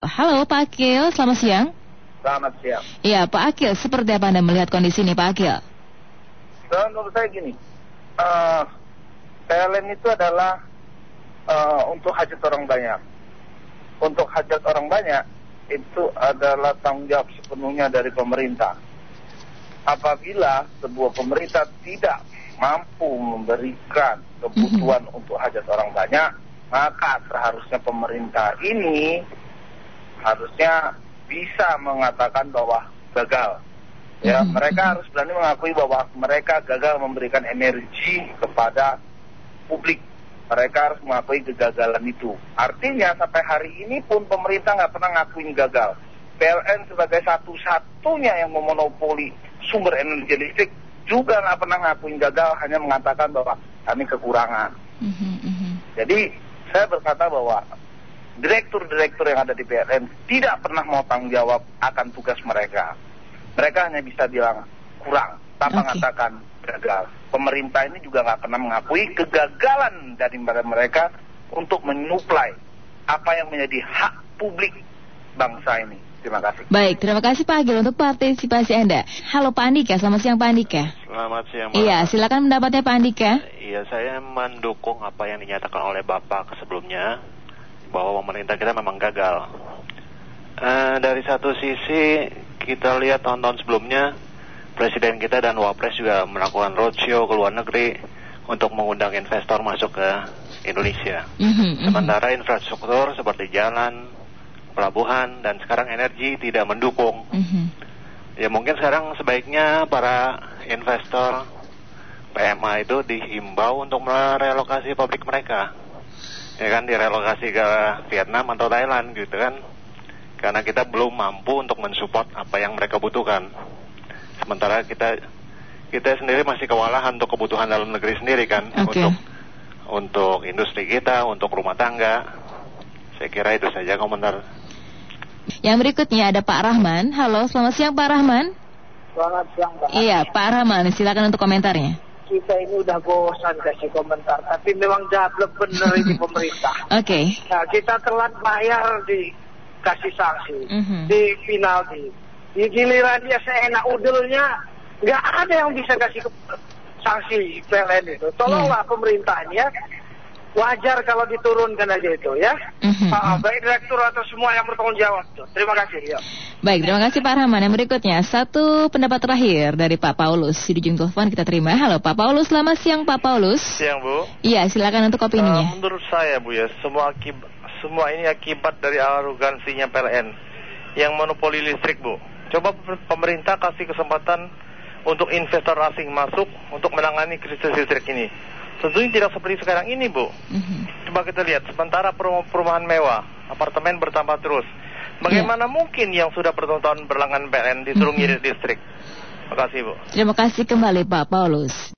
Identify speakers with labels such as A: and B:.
A: Halo Pak Akil, selamat siang.
B: Selamat siang.
A: Iya Pak Akil, seperti apa Anda melihat kondisi ini Pak Akil?
B: Menurut saya gini, PLN itu adalah untuk hajat orang banyak. Untuk hajat orang banyak itu adalah tanggung jawab sepenuhnya dari pemerintah. Apabila sebuah pemerintah tidak mampu memberikan kebutuhan untuk hajat orang banyak, maka seharusnya pemerintah ini harusnya bisa mengatakan bahwa gagal. Ya, mereka harus berani mengakui bahwa mereka gagal memberikan energi kepada publik. Mereka harus mengakui kegagalan itu. Artinya sampai hari ini pun pemerintah nggak pernah ngakuin gagal. PLN sebagai satu-satunya yang memonopoli sumber energi listrik juga nggak pernah ngakuin gagal, hanya mengatakan bahwa kami kekurangan. Jadi saya berkata bahwa direktur-direktur yang ada di PLN tidak pernah mau tanggung jawab akan tugas mereka. Mereka hanya bisa bilang kurang, tanpa mengatakan gagal. Pemerintah ini juga nggak pernah mengakui kegagalan dari mereka untuk menyuplai apa yang menjadi hak publik bangsa ini. Terima kasih.
A: Baik, terima kasih Pak Agil untuk partisipasi Anda. Halo Pak Andika, selamat siang Pak Andika.
C: Selamat siang Pak.
A: Iya, silakan pendapatnya Pak Andika.
C: Iya, saya mendukung apa yang dinyatakan oleh Bapak sebelumnya, bahwa pemerintah kita memang gagal. Dari satu sisi kita lihat tahun-tahun sebelumnya Presiden kita dan Wapres juga melakukan roadshow ke luar negeri untuk mengundang investor masuk ke Indonesia. Sementara infrastruktur seperti jalan, pelabuhan, dan sekarang energi tidak mendukung. Ya mungkin sekarang sebaiknya para investor PMA itu dihimbau untuk merelokasi pabrik mereka. Ya kan, direlokasi ke Vietnam atau Thailand gitu kan. Karena kita belum mampu untuk mensupport apa yang mereka butuhkan. Sementara kita sendiri masih kewalahan untuk kebutuhan dalam negeri sendiri kan, untuk industri kita, untuk rumah tangga. Saya kira itu saja komentar.
A: Yang berikutnya ada Pak Rahman. Halo, selamat siang Pak Rahman.
D: Selamat siang Pak.
A: Iya, Pak Rahman, silakan untuk komentarnya.
D: Kita ini udah bosan kasih komentar, tapi memang jablek bener ini pemerintah. Nah, kita telat bayar dikasih sanksi, di penalti. Di giliran dia seenak udelnya, nggak ada yang bisa kasih sanksi PLN itu. Tolonglah pemerintahnya, wajar kalau diturunkan aja itu ya. Baik direktur atau semua yang bertanggung jawab tuh. Terima kasih ya.
A: Baik, terima kasih Pak Rahman. Yang berikutnya, satu pendapat terakhir dari Pak Paulus di ujung telepon kita terima. Halo Pak Paulus, selamat siang Pak Paulus.
E: Siang Bu.
A: Iya, silakan untuk opininya.
E: Menurut saya Bu ya, semua ini akibat dari arogansinya PLN yang monopoli listrik Bu. Coba pemerintah kasih kesempatan untuk investor asing masuk untuk menangani krisis listrik ini. Tentunya tidak seperti sekarang ini Bu. Coba kita lihat, sementara perumahan mewah, apartemen bertambah terus. Bagaimana mungkin yang sudah bertahun-tahun berlangganan PLN disuruh ngirit listrik? Terima kasih Bu.
A: Terima kasih kembali Pak Paulus.